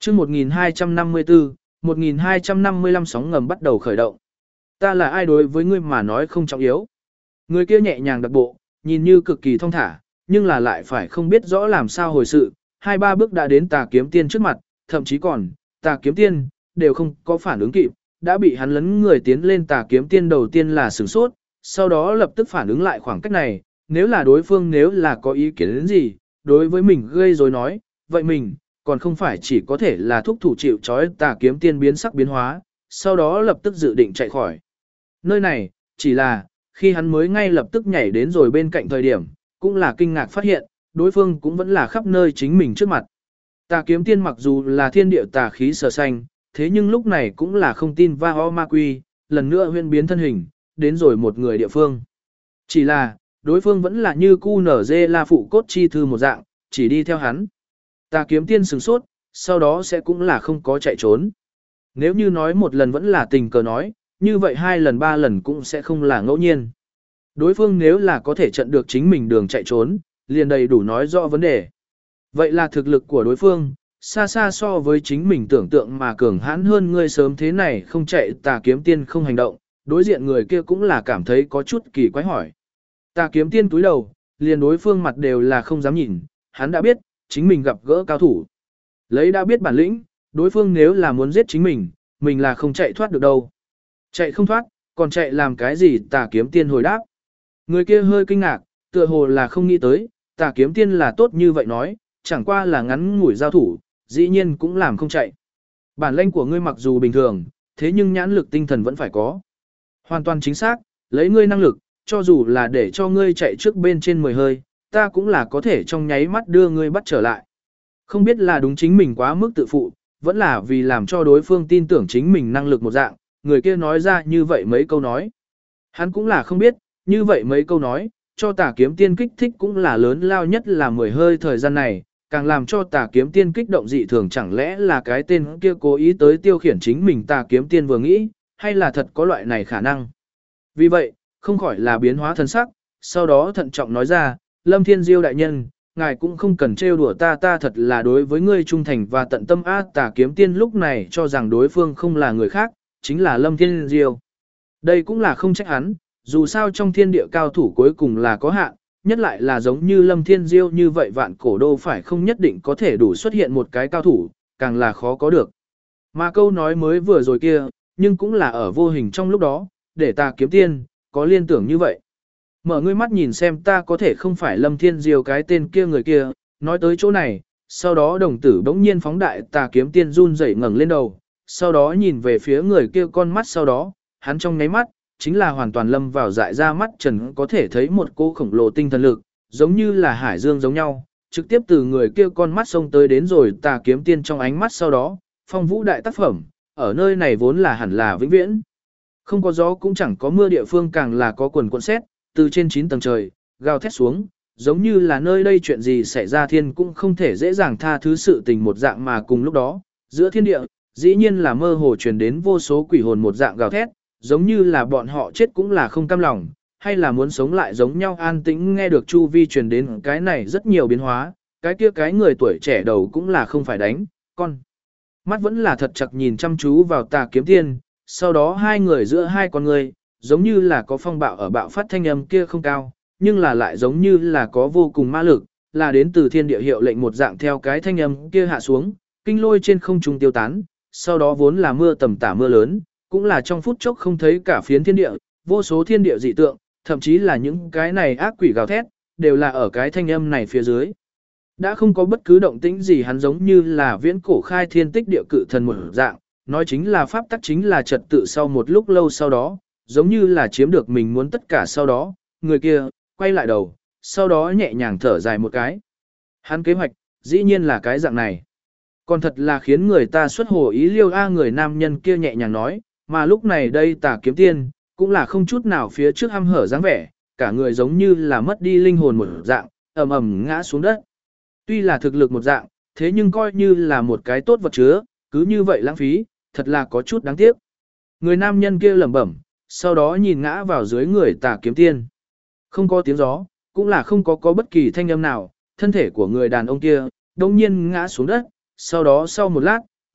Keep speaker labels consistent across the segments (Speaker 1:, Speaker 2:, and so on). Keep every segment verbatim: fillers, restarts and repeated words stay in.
Speaker 1: chương một nghìn hai trăm năm mươi tư, một nghìn hai trăm năm mươi lăm sóng ngầm bắt đầu khởi động. Ta là ai đối với ngươi mà nói không trọng yếu. Người kia nhẹ nhàng đặc bộ, nhìn như cực kỳ thong thả, nhưng là lại phải không biết rõ làm sao hồi sự, hai ba bước đã đến Tà Kiếm Tiên trước mặt, thậm chí còn, Tà Kiếm Tiên đều không có phản ứng kịp, đã bị hắn lấn người tiến lên. Tà Kiếm Tiên đầu tiên là sửng sốt, sau đó lập tức phản ứng lại khoảng cách này, nếu là đối phương nếu là có ý kiến đến gì, đối với mình gây rối nói, vậy mình còn không phải chỉ có thể là thúc thủ chịu trói. Tà Kiếm Tiên biến sắc biến hóa, sau đó lập tức dự định chạy khỏi nơi này, chỉ là khi hắn mới ngay lập tức nhảy đến rồi bên cạnh thời điểm, cũng là kinh ngạc phát hiện, đối phương cũng vẫn là khắp nơi chính mình trước mặt. Tà Kiếm Tiên mặc dù là thiên địa tà khí sở sanh, thế nhưng lúc này cũng là không tin va ho ma quy, lần nữa huyễn biến thân hình, đến rồi một người địa phương. Chỉ là, đối phương vẫn là như cu nở dê la phụ cốt chi thư một dạng, chỉ đi theo hắn. Tà Kiếm Tiên sửng sốt, sau đó sẽ cũng là không có chạy trốn. Nếu như nói một lần vẫn là tình cờ nói, như vậy hai lần ba lần cũng sẽ không là ngẫu nhiên. Đối phương nếu là có thể chặn được chính mình đường chạy trốn, liền đầy đủ nói rõ vấn đề. Vậy là thực lực của đối phương, xa xa so với chính mình tưởng tượng mà cường hãn hơn. Ngươi sớm thế này không chạy. Tà Kiếm Tiên không hành động, đối diện người kia cũng là cảm thấy có chút kỳ quái hỏi. Tà Kiếm Tiên túi đầu, liền đối phương mặt đều là không dám nhìn, hắn đã biết, chính mình gặp gỡ cao thủ. Lấy đã biết bản lĩnh, đối phương nếu là muốn giết chính mình, mình là không chạy thoát được đâu. Chạy không thoát, còn chạy làm cái gì? Tà Kiếm Tiên hồi đáp. Người kia hơi kinh ngạc, tựa hồ là không nghĩ tới, Tà Kiếm Tiên là tốt như vậy nói, chẳng qua là ngắn ngủi giao thủ, dĩ nhiên cũng làm không chạy. Bản lĩnh của ngươi mặc dù bình thường, thế nhưng nhãn lực tinh thần vẫn phải có. Hoàn toàn chính xác, lấy ngươi năng lực, cho dù là để cho ngươi chạy trước bên trên mười hơi, ta cũng là có thể trong nháy mắt đưa ngươi bắt trở lại. Không biết là đúng chính mình quá mức tự phụ, vẫn là vì làm cho đối phương tin tưởng chính mình năng lực một dạng, người kia nói ra như vậy mấy câu nói. Hắn cũng là không biết, như vậy mấy câu nói, cho Tà Kiếm Tiên kích thích cũng là lớn lao nhất là mười hơi thời gian này, càng làm cho Tà Kiếm Tiên kích động dị thường. Chẳng lẽ là cái tên kia cố ý tới tiêu khiển chính mình? Tà Kiếm Tiên vừa nghĩ, hay là thật có loại này khả năng. Vì vậy, không khỏi là biến hóa thân sắc, sau đó thận trọng nói ra, Lâm Thiên Diêu đại nhân, ngài cũng không cần trêu đùa ta, ta thật là đối với ngươi trung thành và tận tâm. A. Tà Kiếm Tiên lúc này cho rằng đối phương không là người khác, chính là Lâm Thiên Diêu. Đây cũng là không trách hắn, dù sao trong thiên địa cao thủ cuối cùng là có hạn, nhất lại là giống như Lâm Thiên Diêu như vậy vạn cổ đô phải không nhất định có thể đủ xuất hiện một cái cao thủ, càng là khó có được. Mà câu nói mới vừa rồi kia, nhưng cũng là ở vô hình trong lúc đó, để Tà Kiếm Tiên có liên tưởng như vậy. Mở ngươi mắt nhìn xem, ta có thể không phải Lâm Thiên Diêu cái tên kia người kia. Nói tới chỗ này, sau đó đồng tử bỗng nhiên phóng đại. Tà Kiếm Tiên run rẩy ngẩng lên đầu, sau đó nhìn về phía người kia con mắt, sau đó, hắn trong nháy mắt, chính là hoàn toàn lâm vào dại ra. Mắt trần có thể thấy một cô khổng lồ tinh thần lực, giống như là hải dương giống nhau, trực tiếp từ người kia con mắt xông tới đến rồi Tà Kiếm Tiên trong ánh mắt. Sau đó, phong vũ đại tác phẩm, ở nơi này vốn là hẳn là vĩnh viễn. Không có gió cũng chẳng có mưa địa phương, càng là có quần cuộn sét, từ trên chín tầng trời, gào thét xuống, giống như là nơi đây chuyện gì xảy ra thiên cũng không thể dễ dàng tha thứ sự tình một dạng. Mà cùng lúc đó, giữa thiên địa, dĩ nhiên là mơ hồ truyền đến vô số quỷ hồn một dạng gào thét, giống như là bọn họ chết cũng là không cam lòng, hay là muốn sống lại giống nhau. An tĩnh nghe được chu vi truyền đến cái này rất nhiều biến hóa, cái kia cái người tuổi trẻ đầu cũng là không phải đánh, con mắt vẫn là thật chặt nhìn chăm chú vào Tà Kiếm Tiên. Sau đó hai người giữa hai con người, giống như là có phong bạo ở bạo phát, thanh âm kia không cao, nhưng là lại giống như là có vô cùng ma lực, là đến từ thiên địa hiệu lệnh một dạng. Theo cái thanh âm kia hạ xuống, kinh lôi trên không trung tiêu tán, sau đó vốn là mưa tầm tả mưa lớn, cũng là trong phút chốc không thấy cả phiến thiên địa, vô số thiên địa dị tượng, thậm chí là những cái này ác quỷ gào thét, đều là ở cái thanh âm này phía dưới. Đã không có bất cứ động tĩnh gì, hắn giống như là viễn cổ khai thiên tích địa cự thần một dạng, nói chính là pháp tắc, chính là trật tự. Sau một lúc lâu sau đó, giống như là chiếm được mình muốn tất cả, sau đó, người kia, quay lại đầu, sau đó nhẹ nhàng thở dài một cái. Hắn kế hoạch, dĩ nhiên là cái dạng này. Còn thật là khiến người ta xuất hồ ý liêu a. Người nam nhân kia nhẹ nhàng nói, mà lúc này đây Tà Kiếm Tiên, cũng là không chút nào phía trước hăm hở dáng vẻ, cả người giống như là mất đi linh hồn một dạng, ầm ầm ngã xuống đất. Tuy là thực lực một dạng, thế nhưng coi như là một cái tốt vật chứa, cứ như vậy lãng phí, thật là có chút đáng tiếc. Người nam nhân kia lẩm bẩm, sau đó nhìn ngã vào dưới người Tà Kiếm Tiên. Không có tiếng gió, cũng là không có có bất kỳ thanh âm nào, thân thể của người đàn ông kia, đông nhiên ngã xuống đất, sau đó sau một lát,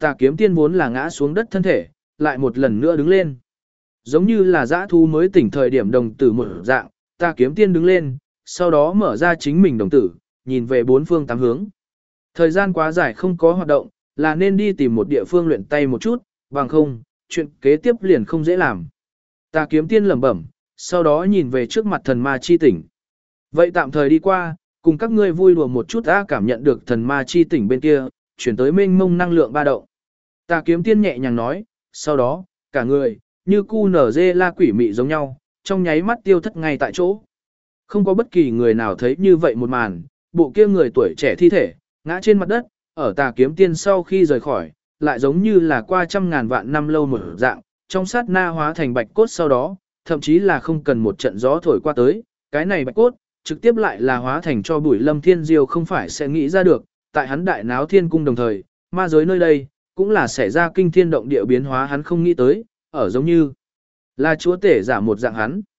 Speaker 1: Tà kiếm tiên vốn là ngã xuống đất thân thể, lại một lần nữa đứng lên. Giống như là dã thú mới tỉnh thời điểm đồng tử một dạng, tà kiếm tiên đứng lên, sau đó mở ra chính mình đồng tử, nhìn về bốn phương tám hướng. Thời gian quá dài không có hoạt động, là nên đi tìm một địa phương luyện tay một chút, bằng không, chuyện kế tiếp liền không dễ làm. Tà kiếm tiên lẩm bẩm, sau đó nhìn về trước mặt thần ma chi tỉnh. Vậy tạm thời đi qua, cùng các ngươi vui đùa một chút đã cảm nhận được thần ma chi tỉnh bên kia, chuyển tới mênh mông năng lượng ba động. Tà kiếm tiên nhẹ nhàng nói, sau đó, cả người, như cu nở dê la quỷ mị giống nhau, trong nháy mắt tiêu thất ngay tại chỗ. Không có bất kỳ người nào thấy như vậy một màn, bộ kia người tuổi trẻ thi thể, ngã trên mặt đất, ở tà kiếm tiên sau khi rời khỏi, lại giống như là qua trăm ngàn vạn năm lâu một dạng, trong sát na hóa thành bạch cốt sau đó, thậm chí là không cần một trận gió thổi qua tới, cái này bạch cốt, trực tiếp lại là hóa thành cho bụi Lâm Thiên Diêu không phải sẽ nghĩ ra được, tại hắn đại náo thiên cung đồng thời, ma giới nơi đây, cũng là xảy ra kinh thiên động địa biến hóa hắn không nghĩ tới, ở giống như là chúa tể giả một dạng hắn.